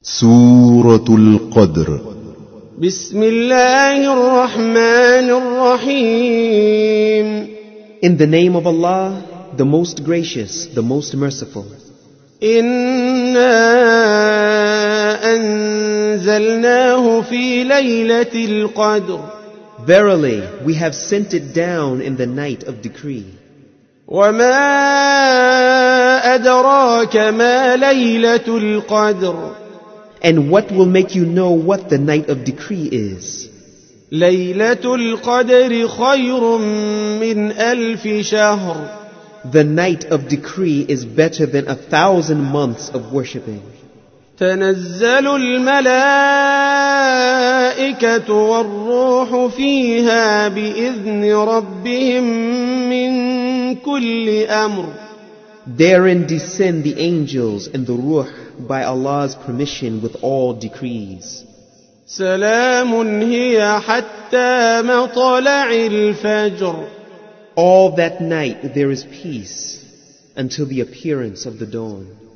سورة القدر. بسم الله الرحمن الرحيم. In the name of Allah, the most gracious, the most merciful. إنا أنزلناه في ليلة القدر. Verily, we have sent it down in the night of decree. وما أدراك ما ليلة القدر. And what will make you know what the night of decree is? ليلة القدر خير من 1000 شهر. The night of decree is better than 1,000 months of worshipping. تنزل الملائكة والروح فيها بإذن ربهم من كل أمر. Therein descend the angels and the ruh by Allah's permission with all decrees. سلام هي حتى مطلع الفجر. All that night there is peace until the appearance of the dawn.